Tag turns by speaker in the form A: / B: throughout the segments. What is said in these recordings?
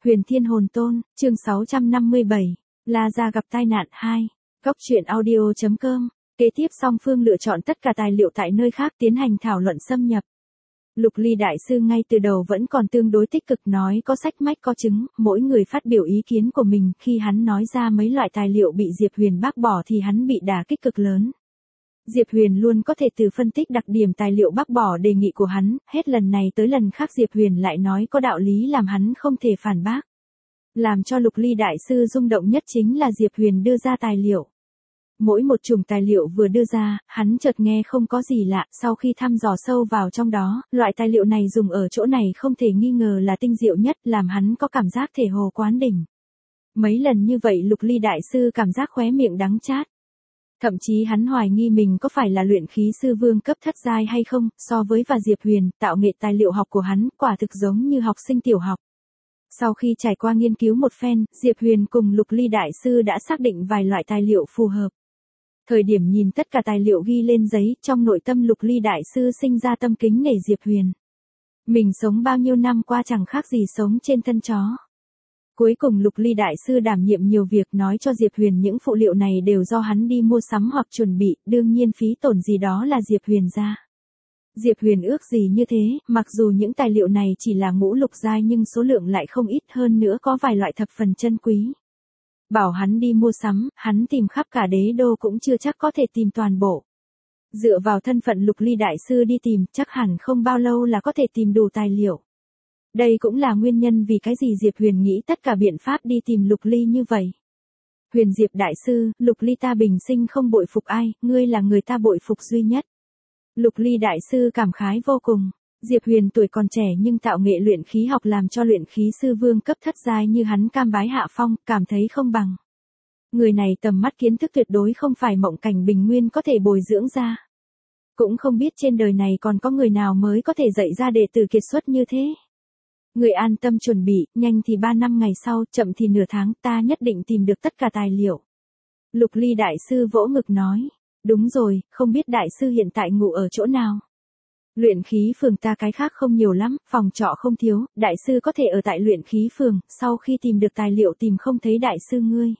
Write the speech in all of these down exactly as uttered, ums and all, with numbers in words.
A: Huyền Thiên Hồn Tôn, chương sáu trăm năm mươi bảy, La Gia gặp tai nạn hai. Góc truyện audio.com. Kế tiếp song phương lựa chọn tất cả tài liệu tại nơi khác tiến hành thảo luận xâm nhập. Lục Ly đại sư ngay từ đầu vẫn còn tương đối tích cực, nói có sách mách có chứng, mỗi người phát biểu ý kiến của mình. Khi hắn nói ra mấy loại tài liệu bị Diệp Huyền bác bỏ thì hắn bị đả kích cực lớn. Diệp Huyền luôn có thể từ phân tích đặc điểm tài liệu bác bỏ đề nghị của hắn, hết lần này tới lần khác Diệp Huyền lại nói có đạo lý làm hắn không thể phản bác. Làm cho Lục Ly đại sư rung động nhất chính là Diệp Huyền đưa ra tài liệu. Mỗi một chủng tài liệu vừa đưa ra, hắn chợt nghe không có gì lạ, sau khi thăm dò sâu vào trong đó, loại tài liệu này dùng ở chỗ này không thể nghi ngờ là tinh diệu nhất, làm hắn có cảm giác thể hồ quán đỉnh. Mấy lần như vậy Lục Ly đại sư cảm giác khóe miệng đắng chát. Thậm chí hắn hoài nghi mình có phải là luyện khí sư vương cấp thất giai hay không, so với và Diệp Huyền, tạo nghệ tài liệu học của hắn, quả thực giống như học sinh tiểu học. Sau khi trải qua nghiên cứu một phen, Diệp Huyền cùng Lục Ly đại sư đã xác định vài loại tài liệu phù hợp. Thời điểm nhìn tất cả tài liệu ghi lên giấy, trong nội tâm Lục Ly đại sư sinh ra tâm kính nể Diệp Huyền. Mình sống bao nhiêu năm qua chẳng khác gì sống trên thân chó. Cuối cùng Lục Ly đại sư đảm nhiệm nhiều việc, nói cho Diệp Huyền những phụ liệu này đều do hắn đi mua sắm hoặc chuẩn bị, đương nhiên phí tổn gì đó là Diệp Huyền ra. Diệp Huyền ước gì như thế, mặc dù những tài liệu này chỉ là ngũ lục giai nhưng số lượng lại không ít, hơn nữa có vài loại thập phần chân quý. Bảo hắn đi mua sắm, hắn tìm khắp cả đế đô cũng chưa chắc có thể tìm toàn bộ. Dựa vào thân phận Lục Ly đại sư đi tìm, chắc hẳn không bao lâu là có thể tìm đủ tài liệu. Đây cũng là nguyên nhân vì cái gì Diệp Huyền nghĩ tất cả biện pháp đi tìm Lục Ly như vậy. Huyền Diệp đại sư, Lục Ly ta bình sinh không bội phục ai, ngươi là người ta bội phục duy nhất. Lục Ly đại sư cảm khái vô cùng. Diệp Huyền tuổi còn trẻ nhưng tạo nghệ luyện khí học làm cho luyện khí sư vương cấp thất giai như hắn cam bái hạ phong, cảm thấy không bằng. Người này tầm mắt kiến thức tuyệt đối không phải mộng cảnh bình nguyên có thể bồi dưỡng ra. Cũng không biết trên đời này còn có người nào mới có thể dạy ra đệ tử kiệt xuất như thế. Người an tâm chuẩn bị, nhanh thì ba năm ngày sau, chậm thì nửa tháng, ta nhất định tìm được tất cả tài liệu. Lục Ly đại sư vỗ ngực nói, đúng rồi, không biết đại sư hiện tại ngủ ở chỗ nào. Luyện khí phường ta cái khác không nhiều lắm, phòng trọ không thiếu, đại sư có thể ở tại luyện khí phường, sau khi tìm được tài liệu tìm không thấy đại sư ngươi.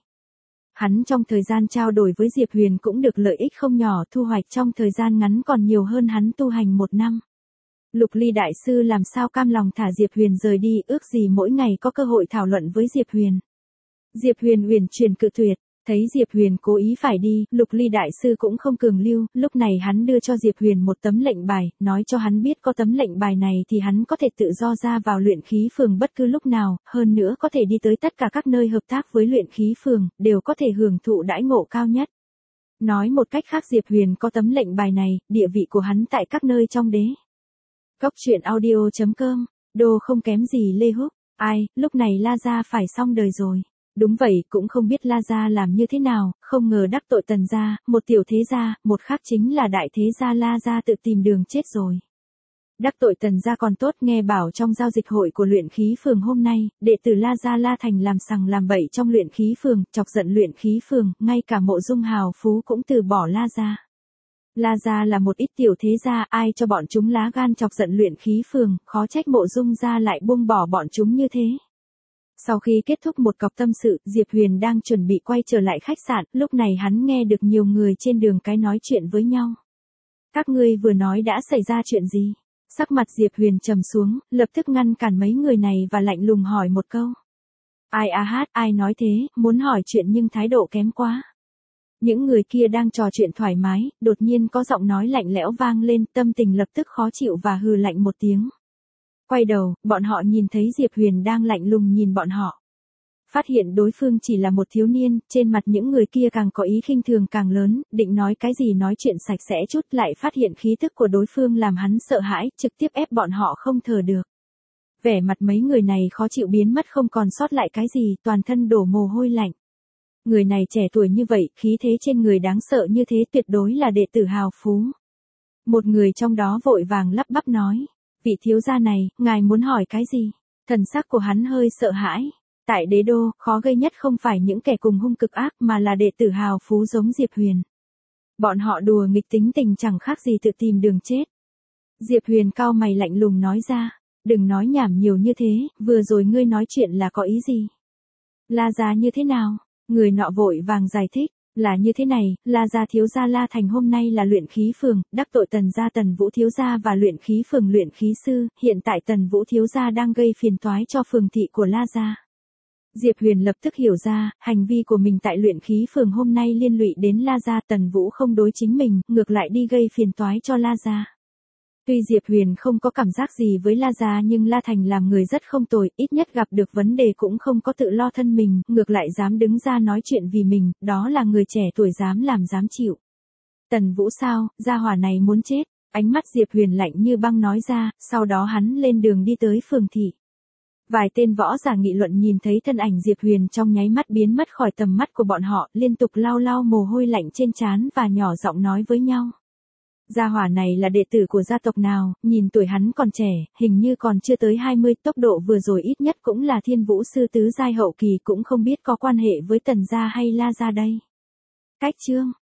A: Hắn trong thời gian trao đổi với Diệp Huyền cũng được lợi ích không nhỏ, thu hoạch trong thời gian ngắn còn nhiều hơn hắn tu hành một năm. Lục Ly đại sư làm sao cam lòng thả Diệp Huyền rời đi, ước gì mỗi ngày có cơ hội thảo luận với Diệp Huyền. Diệp Huyền uyển chuyển cự tuyệt, thấy Diệp Huyền cố ý phải đi, Lục Ly đại sư cũng không cường lưu, lúc này hắn đưa cho Diệp Huyền một tấm lệnh bài, nói cho hắn biết có tấm lệnh bài này thì hắn có thể tự do ra vào luyện khí phường bất cứ lúc nào, hơn nữa có thể đi tới tất cả các nơi hợp tác với luyện khí phường, đều có thể hưởng thụ đãi ngộ cao nhất. Nói một cách khác Diệp Huyền có tấm lệnh bài này, địa vị của hắn tại các nơi trong đế. Góc truyện audio.com, đô không kém gì Lê Húc, ai, lúc này La Gia phải xong đời rồi. Đúng vậy, cũng không biết La Gia làm như thế nào, không ngờ đắc tội Tần Gia, một tiểu thế gia, một khác chính là đại thế gia La Gia tự tìm đường chết rồi. Đắc tội Tần Gia còn tốt, nghe bảo trong giao dịch hội của luyện khí phường hôm nay, đệ tử La Gia La Thành làm sằng làm bậy trong luyện khí phường, chọc giận luyện khí phường, ngay cả Mộ Dung hào phú cũng từ bỏ La Gia. La Gia là một ít tiểu thế gia, ai cho bọn chúng lá gan chọc giận luyện khí phường, khó trách Mộ Dung gia lại buông bỏ bọn chúng như thế. Sau khi kết thúc một cọc tâm sự, Diệp Huyền đang chuẩn bị quay trở lại khách sạn, lúc này hắn nghe được nhiều người trên đường cái nói chuyện với nhau. Các ngươi vừa nói đã xảy ra chuyện gì? Sắc mặt Diệp Huyền trầm xuống, lập tức ngăn cản mấy người này và lạnh lùng hỏi một câu. Ai a hát, ai nói thế, muốn hỏi chuyện nhưng thái độ kém quá. Những người kia đang trò chuyện thoải mái, đột nhiên có giọng nói lạnh lẽo vang lên, tâm tình lập tức khó chịu và hừ lạnh một tiếng. Quay đầu, bọn họ nhìn thấy Diệp Huyền đang lạnh lùng nhìn bọn họ. Phát hiện đối phương chỉ là một thiếu niên, trên mặt những người kia càng có ý khinh thường càng lớn, định nói cái gì nói chuyện sạch sẽ chút, lại phát hiện khí tức của đối phương làm hắn sợ hãi, trực tiếp ép bọn họ không thở được. Vẻ mặt mấy người này khó chịu biến mất không còn sót lại cái gì, toàn thân đổ mồ hôi lạnh. Người này trẻ tuổi như vậy, khí thế trên người đáng sợ như thế, tuyệt đối là đệ tử hào phú. Một người trong đó vội vàng lắp bắp nói, vị thiếu gia này, ngài muốn hỏi cái gì? Thần sắc của hắn hơi sợ hãi. Tại đế đô, khó gây nhất không phải những kẻ cùng hung cực ác mà là đệ tử hào phú giống Diệp Huyền. Bọn họ đùa nghịch tính tình chẳng khác gì tự tìm đường chết. Diệp Huyền cau mày lạnh lùng nói ra, Đừng nói nhảm nhiều như thế, vừa rồi ngươi nói chuyện là có ý gì? La gia như thế nào? Người nọ vội vàng giải thích, là như thế này, La gia thiếu gia La Thành hôm nay là luyện khí phường, đắc tội Tần gia Tần Vũ thiếu gia và luyện khí phường luyện khí sư, hiện tại Tần Vũ thiếu gia đang gây phiền toái cho phường thị của La gia. Diệp Huyền lập tức hiểu ra, hành vi của mình tại luyện khí phường hôm nay liên lụy đến La gia, Tần Vũ không đối chính mình, ngược lại đi gây phiền toái cho La gia. Tuy Diệp Huyền không có cảm giác gì với La gia nhưng La Thành làm người rất không tồi, ít nhất gặp được vấn đề cũng không có tự lo thân mình, ngược lại dám đứng ra nói chuyện vì mình, đó là người trẻ tuổi dám làm dám chịu. Tần Vũ sao, gia hỏa này muốn chết, ánh mắt Diệp Huyền lạnh như băng nói ra, sau đó hắn lên đường đi tới phường thị. Vài tên võ giả nghị luận nhìn thấy thân ảnh Diệp Huyền trong nháy mắt biến mất khỏi tầm mắt của bọn họ, liên tục lau lau mồ hôi lạnh trên trán và nhỏ giọng nói với nhau. Gia hỏa này là đệ tử của gia tộc nào, nhìn tuổi hắn còn trẻ, hình như còn chưa tới hai mươi, tốc độ vừa rồi ít nhất cũng là thiên vũ sư tứ giai hậu kỳ, cũng không biết có quan hệ với Tần gia hay La gia đây. Cách chương